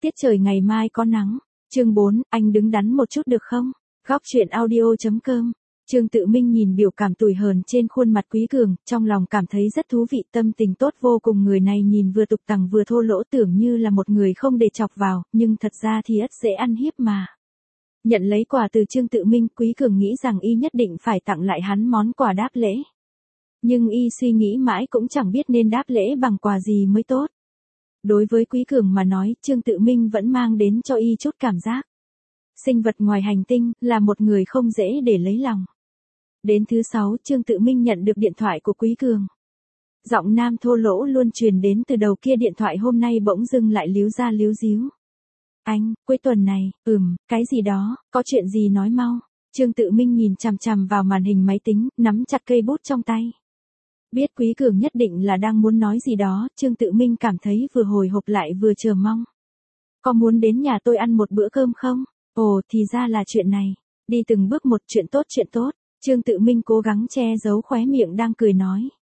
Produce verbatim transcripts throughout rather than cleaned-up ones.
Tiết trời ngày mai có nắng. Chương bốn, anh đứng đắn một chút được không? Góc truyện audio chấm com. Trương Tự Minh nhìn biểu cảm tủi hờn trên khuôn mặt Quý Cường, trong lòng cảm thấy rất thú vị, tâm tình tốt vô cùng. Người này nhìn vừa tục tằng vừa thô lỗ, tưởng như là một người không để chọc vào, nhưng thật ra thì ất dễ ăn hiếp mà. Nhận lấy quà từ Trương Tự Minh, Quý Cường nghĩ rằng y nhất định phải tặng lại hắn món quà đáp lễ. Nhưng y suy nghĩ mãi cũng chẳng biết nên đáp lễ bằng quà gì mới tốt. Đối với Quý Cường mà nói, Trương Tự Minh vẫn mang đến cho y chút cảm giác sinh vật ngoài hành tinh, là một người không dễ để lấy lòng. Đến thứ sáu, Trương Tự Minh nhận được điện thoại của Quý Cường. Giọng nam thô lỗ luôn truyền đến từ đầu kia điện thoại hôm nay bỗng dưng lại líu ra líu díu. Anh, cuối tuần này, ừm, cái gì đó, có chuyện gì nói mau. Trương Tự Minh nhìn chằm chằm vào màn hình máy tính, nắm chặt cây bút trong tay. Biết Quý Cường nhất định là đang muốn nói gì đó, Trương Tự Minh cảm thấy vừa hồi hộp lại vừa chờ mong. Có muốn đến nhà tôi ăn một bữa cơm không? Ồ, thì ra là chuyện này. Đi từng bước một, chuyện tốt chuyện tốt. Trương Tự Minh cố gắng che giấu khóe miệng đang cười nói.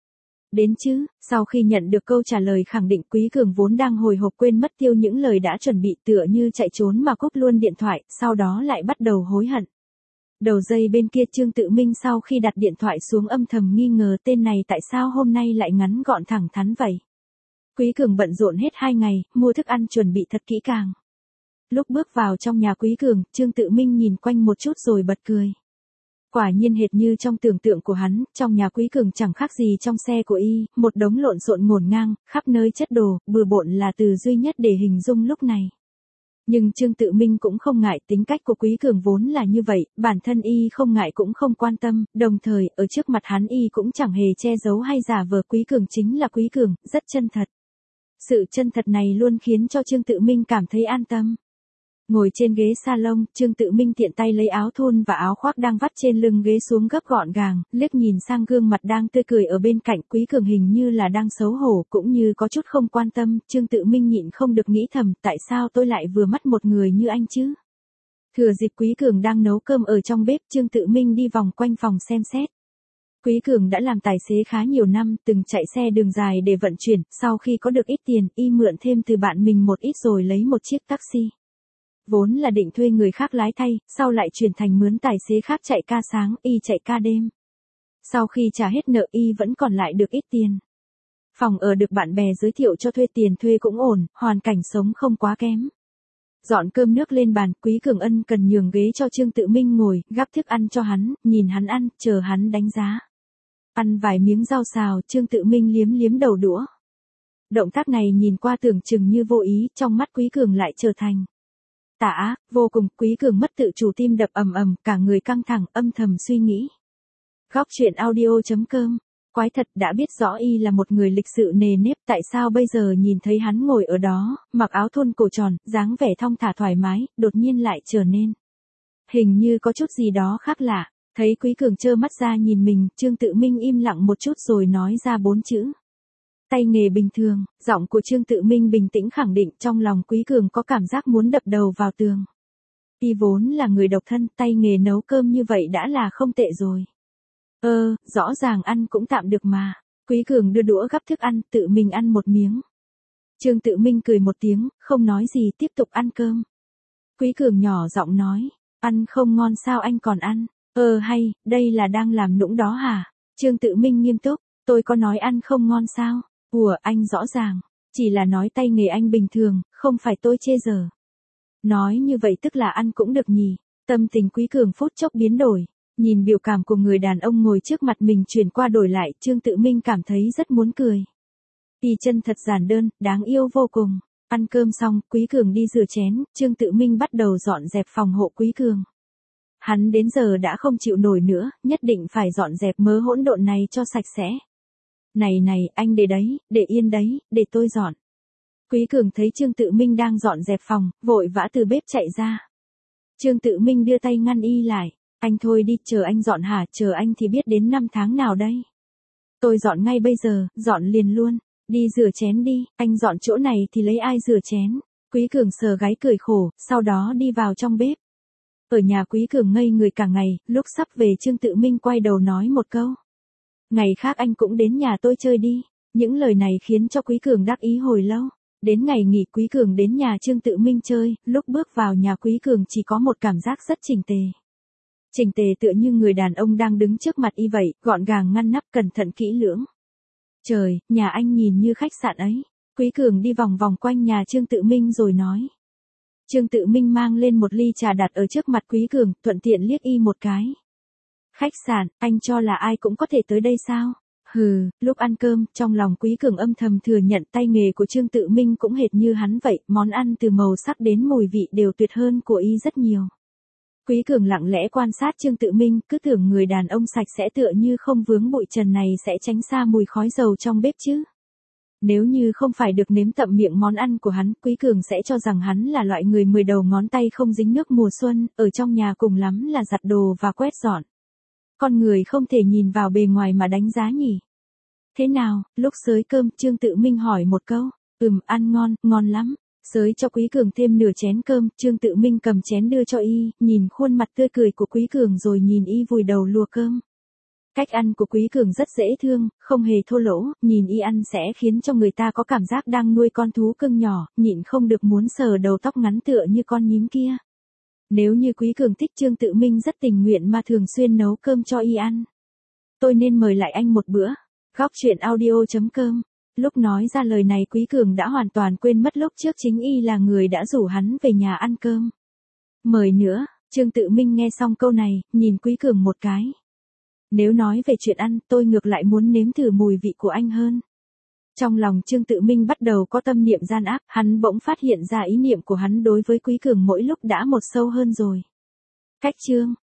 Đến chứ, sau khi nhận được câu trả lời khẳng định, Quý Cường vốn đang hồi hộp quên mất tiêu những lời đã chuẩn bị, tựa như chạy trốn mà cúp luôn điện thoại, sau đó lại bắt đầu hối hận. Đầu dây bên kia Trương Tự Minh sau khi đặt điện thoại xuống âm thầm nghi ngờ tên này tại sao hôm nay lại ngắn gọn thẳng thắn vậy. Quý Cường bận rộn hết hai ngày, mua thức ăn chuẩn bị thật kỹ càng. Lúc bước vào trong nhà Quý Cường, Trương Tự Minh nhìn quanh một chút rồi bật cười. Quả nhiên hệt như trong tưởng tượng của hắn, trong nhà Quý Cường chẳng khác gì trong xe của y, một đống lộn xộn ngổn ngang, khắp nơi chất đồ, bừa bộn là từ duy nhất để hình dung lúc này. Nhưng Trương Tự Minh cũng không ngại, tính cách của Quý Cường vốn là như vậy, bản thân y không ngại cũng không quan tâm, đồng thời, ở trước mặt hắn y cũng chẳng hề che giấu hay giả vờ. Quý Cường chính là Quý Cường, rất chân thật. Sự chân thật này luôn khiến cho Trương Tự Minh cảm thấy an tâm. Ngồi trên ghế salon, Trương Tự Minh tiện tay lấy áo thun và áo khoác đang vắt trên lưng ghế xuống gấp gọn gàng, liếc nhìn sang gương mặt đang tươi cười ở bên cạnh. Quý Cường hình như là đang xấu hổ cũng như có chút không quan tâm. Trương Tự Minh nhịn không được nghĩ thầm, tại sao tôi lại vừa mắt một người như anh chứ? Thừa dịp Quý Cường đang nấu cơm ở trong bếp, Trương Tự Minh đi vòng quanh phòng xem xét. Quý Cường đã làm tài xế khá nhiều năm, từng chạy xe đường dài để vận chuyển, sau khi có được ít tiền, y mượn thêm từ bạn mình một ít rồi lấy một chiếc taxi. Vốn là định thuê người khác lái thay, sau lại chuyển thành mướn tài xế khác chạy ca sáng, y chạy ca đêm. Sau khi trả hết nợ y vẫn còn lại được ít tiền. Phòng ở được bạn bè giới thiệu cho thuê, tiền thuê cũng ổn, hoàn cảnh sống không quá kém. Dọn cơm nước lên bàn, Quý Cường ân cần nhường ghế cho Trương Tự Minh ngồi, gắp thức ăn cho hắn, nhìn hắn ăn, chờ hắn đánh giá. Ăn vài miếng rau xào, Trương Tự Minh liếm liếm đầu đũa. Động tác này nhìn qua tưởng chừng như vô ý, trong mắt Quý Cường lại trở thành tà ác, vô cùng. Quý Cường mất tự chủ, tim đập ầm ầm, cả người căng thẳng, âm thầm suy nghĩ. Góc truyện audio chấm com. Quái thật, đã biết rõ y là một người lịch sự nề nếp, tại sao bây giờ nhìn thấy hắn ngồi ở đó, mặc áo thun cổ tròn, dáng vẻ thong thả thoải mái, đột nhiên lại trở nên hình như có chút gì đó khác lạ. Thấy Quý Cường trơ mắt ra nhìn mình, Trương Tự Minh im lặng một chút rồi nói ra bốn chữ. Tay nghề bình thường. Giọng của Trương Tự Minh bình tĩnh khẳng định, trong lòng Quý Cường có cảm giác muốn đập đầu vào tường. Y vốn là người độc thân, tay nghề nấu cơm như vậy đã là không tệ rồi. Ơ, rõ ràng ăn cũng tạm được mà. Quý Cường đưa đũa gắp thức ăn, tự mình ăn một miếng. Trương Tự Minh cười một tiếng, không nói gì, tiếp tục ăn cơm. Quý Cường nhỏ giọng nói, ăn không ngon sao anh còn ăn? Ờ hay, đây là đang làm nũng đó hả? Trương Tự Minh nghiêm túc, tôi có nói ăn không ngon sao? Ủa, anh rõ ràng, chỉ là nói tay nghề anh bình thường, không phải tôi chê giờ. Nói như vậy tức là ăn cũng được nhỉ? Tâm tình Quý Cường phút chốc biến đổi, nhìn biểu cảm của người đàn ông ngồi trước mặt mình chuyển qua đổi lại, Trương Tự Minh cảm thấy rất muốn cười. Y chân thật giản đơn, đáng yêu vô cùng. Ăn cơm xong, Quý Cường đi rửa chén, Trương Tự Minh bắt đầu dọn dẹp phòng hộ Quý Cường. Hắn đến giờ đã không chịu nổi nữa, nhất định phải dọn dẹp mớ hỗn độn này cho sạch sẽ. Này này, anh để đấy, để yên đấy, để tôi dọn. Quý Cường thấy Trương Tự Minh đang dọn dẹp phòng, vội vã từ bếp chạy ra. Trương Tự Minh đưa tay ngăn y lại. Anh thôi đi, chờ anh dọn hả? Chờ anh thì biết đến năm tháng nào đây. Tôi dọn ngay bây giờ, dọn liền luôn. Đi rửa chén đi, anh dọn chỗ này thì lấy ai rửa chén. Quý Cường sờ gáy cười khổ, sau đó đi vào trong bếp. Ở nhà Quý Cường ngây người cả ngày, lúc sắp về Trương Tự Minh quay đầu nói một câu. Ngày khác anh cũng đến nhà tôi chơi đi. Những lời này khiến cho Quý Cường đắc ý hồi lâu. Đến ngày nghỉ Quý Cường đến nhà Trương Tự Minh chơi, lúc bước vào nhà Quý Cường chỉ có một cảm giác rất chỉnh tề. Chỉnh tề tựa như người đàn ông đang đứng trước mặt y vậy, gọn gàng ngăn nắp cẩn thận kỹ lưỡng. Trời, nhà anh nhìn như khách sạn ấy. Quý Cường đi vòng vòng quanh nhà Trương Tự Minh rồi nói. Trương Tự Minh mang lên một ly trà đặt ở trước mặt Quý Cường, thuận tiện liếc y một cái. Khách sạn, anh cho là ai cũng có thể tới đây sao? Hừ, lúc ăn cơm, trong lòng Quý Cường âm thầm thừa nhận tay nghề của Trương Tự Minh cũng hệt như hắn vậy, món ăn từ màu sắc đến mùi vị đều tuyệt hơn của y rất nhiều. Quý Cường lặng lẽ quan sát Trương Tự Minh, cứ tưởng người đàn ông sạch sẽ tựa như không vướng bụi trần này sẽ tránh xa mùi khói dầu trong bếp chứ. Nếu như không phải được nếm tậm miệng món ăn của hắn, Quý Cường sẽ cho rằng hắn là loại người mười đầu ngón tay không dính nước mùa xuân, ở trong nhà cùng lắm là giặt đồ và quét dọn. Con người không thể nhìn vào bề ngoài mà đánh giá nhỉ. Thế nào, lúc xới cơm, Trương Tự Minh hỏi một câu. Ừm, ăn ngon, ngon lắm. Xới cho Quý Cường thêm nửa chén cơm, Trương Tự Minh cầm chén đưa cho y, nhìn khuôn mặt tươi cười của Quý Cường rồi nhìn y vùi đầu lùa cơm. Cách ăn của Quý Cường rất dễ thương, không hề thô lỗ, nhìn y ăn sẽ khiến cho người ta có cảm giác đang nuôi con thú cưng nhỏ, nhịn không được muốn sờ đầu tóc ngắn tựa như con nhím kia. Nếu như Quý Cường thích Trương Tự Minh rất tình nguyện mà thường xuyên nấu cơm cho y ăn. Tôi nên mời lại anh một bữa. Góc truyện audio chấm com. Lúc nói ra lời này Quý Cường đã hoàn toàn quên mất lúc trước chính y là người đã rủ hắn về nhà ăn cơm. Mời nữa, Trương Tự Minh nghe xong câu này, nhìn Quý Cường một cái. Nếu nói về chuyện ăn, tôi ngược lại muốn nếm thử mùi vị của anh hơn. Trong lòng Trương Tự Minh bắt đầu có tâm niệm gian ác, hắn bỗng phát hiện ra ý niệm của hắn đối với Quý Cường mỗi lúc đã một sâu hơn rồi. Cách Trương